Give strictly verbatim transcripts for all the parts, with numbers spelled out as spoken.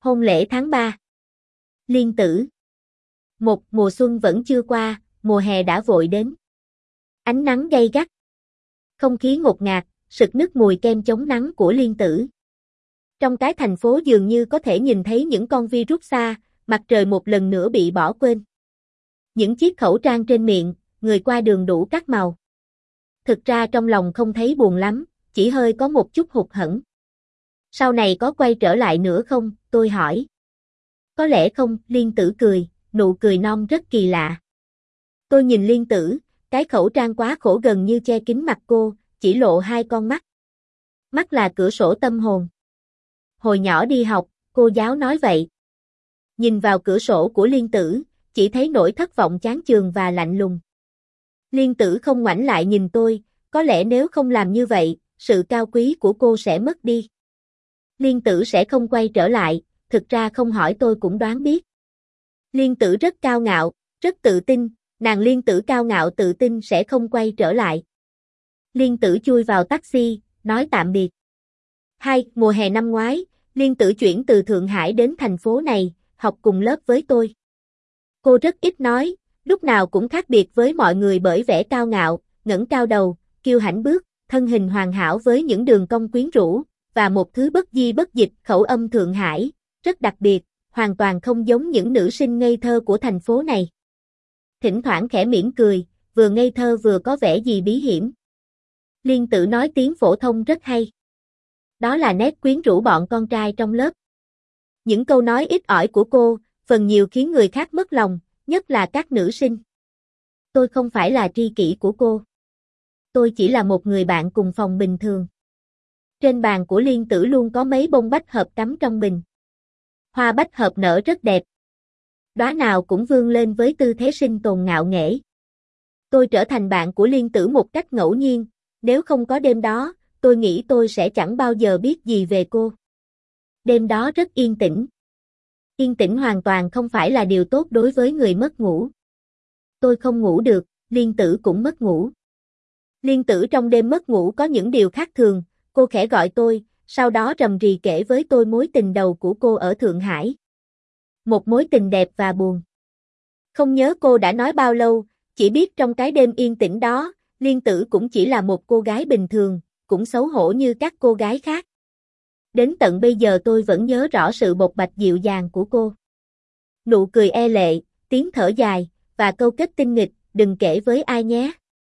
Hôn lễ tháng ba. Liên Tử. Một mùa xuân vẫn chưa qua, mùa hè đã vội đến. Ánh nắng gay gắt. Không khí ngột ngạt, sực nức mùi kem chống nắng của Liên Tử. Trong cái thành phố dường như có thể nhìn thấy những con virus xa, mặt trời một lần nữa bị bỏ quên. Những chiếc khẩu trang trên miệng, người qua đường đủ các màu. Thực ra trong lòng không thấy buồn lắm, chỉ hơi có một chút hụt hẫng. Sau này có quay trở lại nữa không, tôi hỏi. Có lẽ không, Liên Tử cười, nụ cười non rất kỳ lạ. Tôi nhìn Liên Tử, cái khẩu trang quá khổ gần như che kín mặt cô, chỉ lộ hai con mắt. Mắt là cửa sổ tâm hồn. Hồi nhỏ đi học, cô giáo nói vậy. Nhìn vào cửa sổ của Liên Tử, chỉ thấy nỗi thất vọng chán chường và lạnh lùng. Liên Tử không ngoảnh lại nhìn tôi, có lẽ nếu không làm như vậy, sự cao quý của cô sẽ mất đi. Liên Tử sẽ không quay trở lại, thực ra không hỏi tôi cũng đoán biết. Liên Tử rất cao ngạo, rất tự tin, nàng Liên Tử cao ngạo tự tin sẽ không quay trở lại. Liên Tử chui vào taxi, nói tạm biệt. Hai, mùa hè năm ngoái, Liên Tử chuyển từ Thượng Hải đến thành phố này, học cùng lớp với tôi. Cô rất ít nói, lúc nào cũng khác biệt với mọi người bởi vẻ cao ngạo, ngẩng cao đầu, kiêu hãnh bước, thân hình hoàn hảo với những đường cong quyến rũ, và một thứ bất di bất dịch khẩu âm Thượng Hải, rất đặc biệt, hoàn toàn không giống những nữ sinh ngây thơ của thành phố này. Thỉnh thoảng khẽ mỉm cười, vừa ngây thơ vừa có vẻ gì bí hiểm. Liên Tử nói tiếng phổ thông rất hay. Đó là nét quyến rũ bọn con trai trong lớp. Những câu nói ít ỏi của cô, phần nhiều khiến người khác mất lòng, nhất là các nữ sinh. Tôi không phải là tri kỷ của cô. Tôi chỉ là một người bạn cùng phòng bình thường. Trên bàn của Liên Tử luôn có mấy bông bách hợp cắm trong bình. Hoa bách hợp nở rất đẹp. Đóa nào cũng vươn lên với tư thế sinh tồn ngạo nghễ. Tôi trở thành bạn của Liên Tử một cách ngẫu nhiên, nếu không có đêm đó, tôi nghĩ tôi sẽ chẳng bao giờ biết gì về cô. Đêm đó rất yên tĩnh. Yên tĩnh hoàn toàn không phải là điều tốt đối với người mất ngủ. Tôi không ngủ được, Liên Tử cũng mất ngủ. Liên Tử trong đêm mất ngủ có những điều khác thường, cô khẽ gọi tôi, sau đó rầm rì kể với tôi mối tình đầu của cô ở Thượng Hải. Một mối tình đẹp và buồn. Không nhớ cô đã nói bao lâu, chỉ biết trong cái đêm yên tĩnh đó, Liên Tử cũng chỉ là một cô gái bình thường, cũng xấu hổ như các cô gái khác. Đến tận bây giờ tôi vẫn nhớ rõ sự bộc bạch dịu dàng của cô. Nụ cười e lệ, tiếng thở dài, và câu kết tinh nghịch, đừng kể với ai nhé.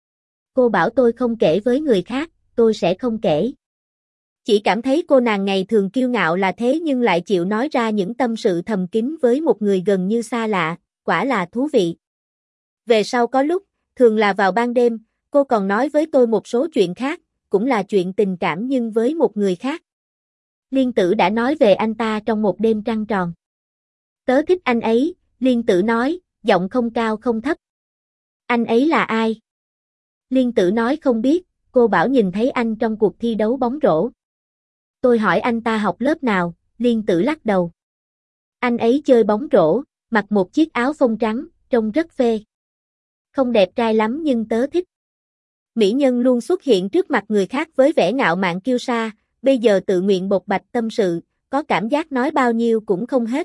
Cô bảo tôi không kể với người khác, tôi sẽ không kể. Chỉ cảm thấy cô nàng ngày thường kiêu ngạo là thế nhưng lại chịu nói ra những tâm sự thầm kín với một người gần như xa lạ, quả là thú vị. Về sau có lúc, thường là vào ban đêm, cô còn nói với tôi một số chuyện khác, cũng là chuyện tình cảm nhưng với một người khác. Liên Tử đã nói về anh ta trong một đêm trăng tròn. Tớ thích anh ấy, Liên Tử nói, giọng không cao không thấp. Anh ấy là ai? Liên Tử nói không biết, cô bảo nhìn thấy anh trong cuộc thi đấu bóng rổ. Tôi hỏi anh ta học lớp nào, Liên Tử lắc đầu. Anh ấy chơi bóng rổ, mặc một chiếc áo phông trắng, trông rất phê. Không đẹp trai lắm nhưng tớ thích. Mỹ nhân luôn xuất hiện trước mặt người khác với vẻ ngạo mạn kiêu sa, bây giờ tự nguyện bộc bạch tâm sự, có cảm giác nói bao nhiêu cũng không hết.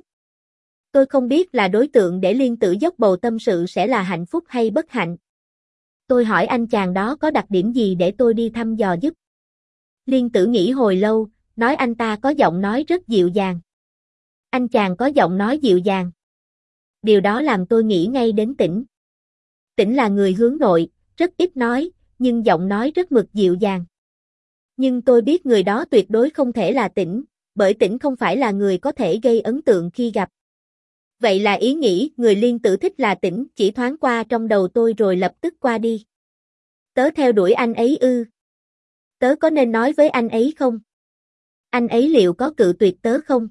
Tôi không biết là đối tượng để Liên Tử dốc bầu tâm sự sẽ là hạnh phúc hay bất hạnh. Tôi hỏi anh chàng đó có đặc điểm gì để tôi đi thăm dò giúp. Liên Tử nghĩ hồi lâu, nói anh ta có giọng nói rất dịu dàng. Anh chàng có giọng nói dịu dàng. Điều đó làm tôi nghĩ ngay đến Tĩnh. Tĩnh là người hướng nội, rất ít nói, nhưng giọng nói rất mực dịu dàng. Nhưng tôi biết người đó tuyệt đối không thể là Tĩnh, bởi Tĩnh không phải là người có thể gây ấn tượng khi gặp. Vậy là ý nghĩ người Liên Tử thích là Tĩnh chỉ thoáng qua trong đầu tôi rồi lập tức qua đi. Tớ theo đuổi anh ấy ư? Tớ có nên nói với anh ấy không? Anh ấy liệu có cự tuyệt tớ không?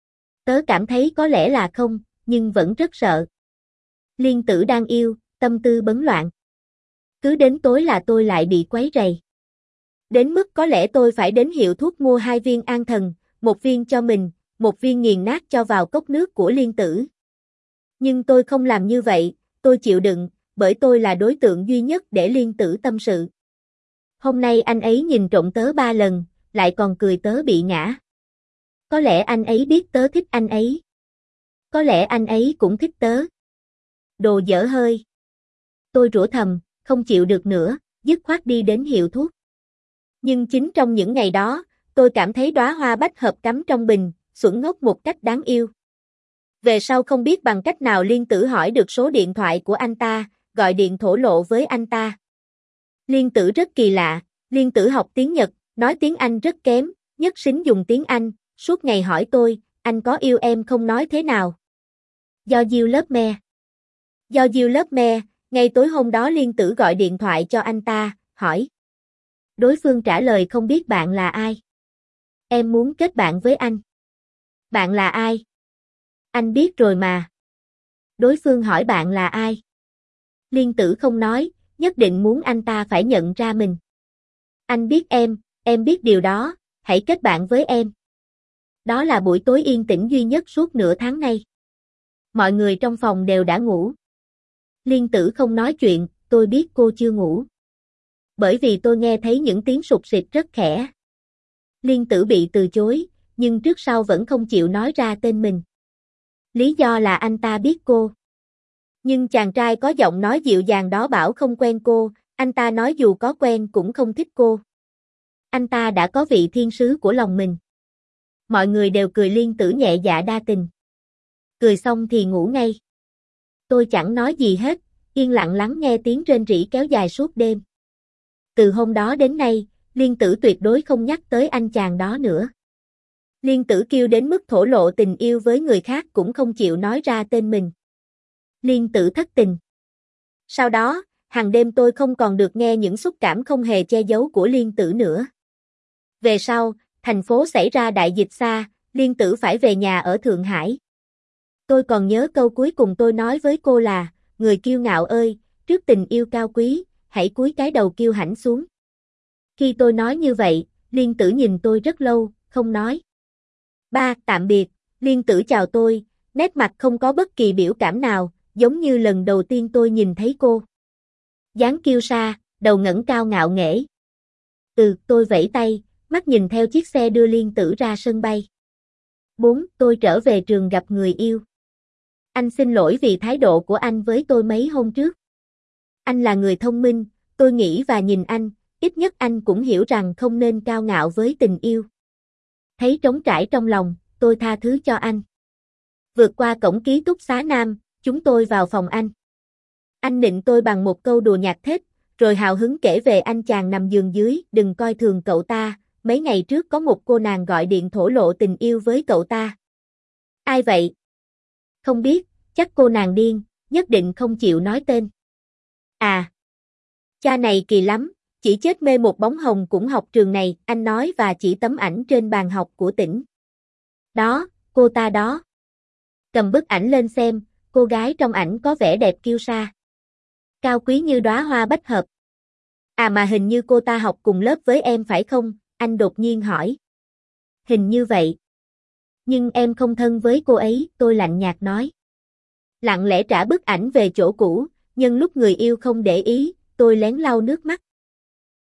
Tớ cảm thấy có lẽ là không, nhưng vẫn rất sợ. Liên Tử đang yêu, tâm tư bấn loạn. Cứ đến tối là tôi lại bị quấy rầy. Đến mức có lẽ tôi phải đến hiệu thuốc mua hai viên an thần, một viên cho mình, một viên nghiền nát cho vào cốc nước của Liên Tử. Nhưng tôi không làm như vậy, tôi chịu đựng, bởi tôi là đối tượng duy nhất để Liên Tử tâm sự. Hôm nay anh ấy nhìn trộm tớ ba lần, lại còn cười tớ bị ngã. Có lẽ anh ấy biết tớ thích anh ấy. Có lẽ anh ấy cũng thích tớ. Đồ dở hơi. Tôi rủa thầm, không chịu được nữa, dứt khoát đi đến hiệu thuốc. Nhưng chính trong những ngày đó, tôi cảm thấy đóa hoa bách hợp cắm trong bình, xuẩn ngốc một cách đáng yêu. Về sau không biết bằng cách nào Liên Tử hỏi được số điện thoại của anh ta, gọi điện thổ lộ với anh ta. Liên Tử rất kỳ lạ, Liên Tử học tiếng Nhật, nói tiếng Anh rất kém, nhất xính dùng tiếng Anh, suốt ngày hỏi tôi, anh có yêu em không nói thế nào. Do you love me? Do you love me, ngay tối hôm đó Liên Tử gọi điện thoại cho anh ta, hỏi. Đối phương trả lời không biết bạn là ai. Em muốn kết bạn với anh. Bạn là ai? Anh biết rồi mà. Đối phương hỏi bạn là ai? Liên Tử không nói, nhất định muốn anh ta phải nhận ra mình. Anh biết em, em biết điều đó, hãy kết bạn với em. Đó là buổi tối yên tĩnh duy nhất suốt nửa tháng nay. Mọi người trong phòng đều đã ngủ. Liên Tử không nói chuyện, tôi biết cô chưa ngủ. Bởi vì tôi nghe thấy những tiếng sụt sịt rất khẽ. Liên Tử bị từ chối, nhưng trước sau vẫn không chịu nói ra tên mình. Lý do là anh ta biết cô. Nhưng chàng trai có giọng nói dịu dàng đó bảo không quen cô, anh ta nói dù có quen cũng không thích cô. Anh ta đã có vị thiên sứ của lòng mình. Mọi người đều cười Liên Tử nhẹ dạ đa tình. Cười xong thì ngủ ngay. Tôi chẳng nói gì hết, yên lặng lắng nghe tiếng rên rỉ kéo dài suốt đêm. Từ hôm đó đến nay, Liên Tử tuyệt đối không nhắc tới anh chàng đó nữa. Liên Tử kêu đến mức thổ lộ tình yêu với người khác cũng không chịu nói ra tên mình. Liên Tử thất tình. Sau đó, hàng đêm tôi không còn được nghe những xúc cảm không hề che giấu của Liên Tử nữa. Về sau, thành phố xảy ra đại dịch xa, Liên Tử phải về nhà ở Thượng Hải. Tôi còn nhớ câu cuối cùng tôi nói với cô là, người kiêu ngạo ơi, trước tình yêu cao quý, hãy cúi cái đầu kiêu hãnh xuống. Khi tôi nói như vậy, Liên Tử nhìn tôi rất lâu, không nói. Ba, tạm biệt, Liên Tử chào tôi, nét mặt không có bất kỳ biểu cảm nào, giống như lần đầu tiên tôi nhìn thấy cô. Dáng kiêu sa, đầu ngẩng cao ngạo nghễ. Ừ, tôi vẫy tay, mắt nhìn theo chiếc xe đưa Liên Tử ra sân bay. Bốn, tôi trở về trường gặp người yêu. Anh xin lỗi vì thái độ của anh với tôi mấy hôm trước. Anh là người thông minh, tôi nghĩ và nhìn anh, ít nhất anh cũng hiểu rằng không nên cao ngạo với tình yêu. Thấy trống trải trong lòng, tôi tha thứ cho anh. Vượt qua cổng ký túc xá Nam, chúng tôi vào phòng anh. Anh nịnh tôi bằng một câu đùa nhạt thết, rồi hào hứng kể về anh chàng nằm giường dưới, đừng coi thường cậu ta, mấy ngày trước có một cô nàng gọi điện thổ lộ tình yêu với cậu ta. Ai vậy? Không biết, chắc cô nàng điên, nhất định không chịu nói tên. À, cha này kỳ lắm, chỉ chết mê một bóng hồng cũng học trường này, anh nói và chỉ tấm ảnh trên bàn học của tỉnh. Đó, cô ta đó. Cầm bức ảnh lên xem, cô gái trong ảnh có vẻ đẹp kiêu sa. Cao quý như đóa hoa bách hợp. À mà hình như cô ta học cùng lớp với em phải không? Anh đột nhiên hỏi. Hình như vậy. Nhưng em không thân với cô ấy, tôi lạnh nhạt nói. Lặng lẽ trả bức ảnh về chỗ cũ, nhân lúc người yêu không để ý, tôi lén lau nước mắt.